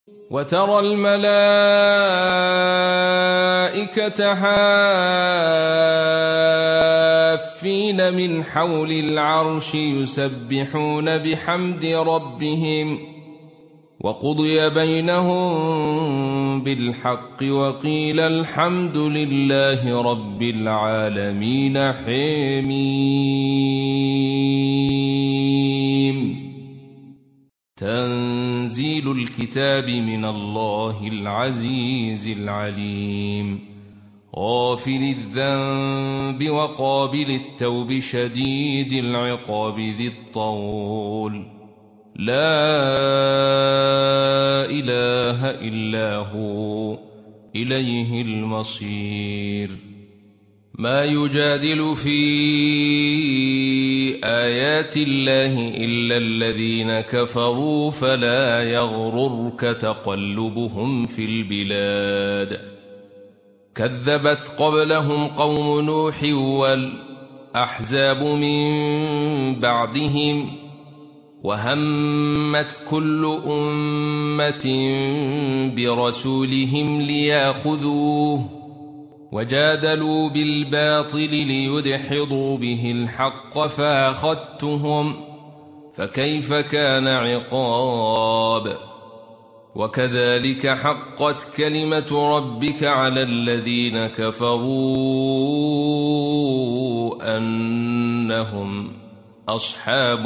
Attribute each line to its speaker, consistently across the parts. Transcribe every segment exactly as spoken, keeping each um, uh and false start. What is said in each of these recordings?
Speaker 1: وترى الملائكة حافين من حول العرش يسبحون بحمد ربهم وقضي بينهم بالحق وقيل الحمد لله رب العالمين. حميم. تنزيل الكتاب من الله العزيز العليم. غافر الذنب وقابل التوب شديد العقاب ذي الطول. لا إله إلا هو إليه المصير. ما يجادل في آيات الله إلا الذين كفروا فلا يغررك تقلبهم في البلاد. كذبت قبلهم قوم نوح والأحزاب من بعدهم وهمت كل أمة برسولهم ليأخذوه وجادلوا بالباطل ليدحضوا به الحق فأخذتهم فكيف كان عقاب. وكذلك حقت كلمة ربك على الذين كفروا أنهم أصحاب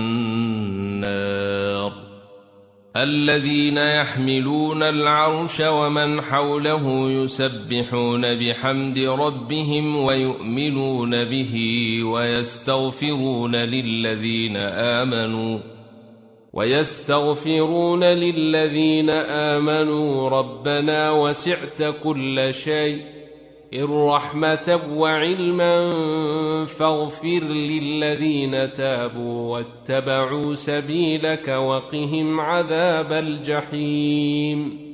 Speaker 1: النار. الذين يحملون العرش ومن حوله يسبحون بحمد ربهم ويؤمنون به ويستغفرون للذين آمنوا ويستغفرون للذين آمنوا ربنا وسعت كل شيء رحمة وعلما فاغفر للذين تابوا واتبعوا سبيلك وقهم عذاب الجحيم.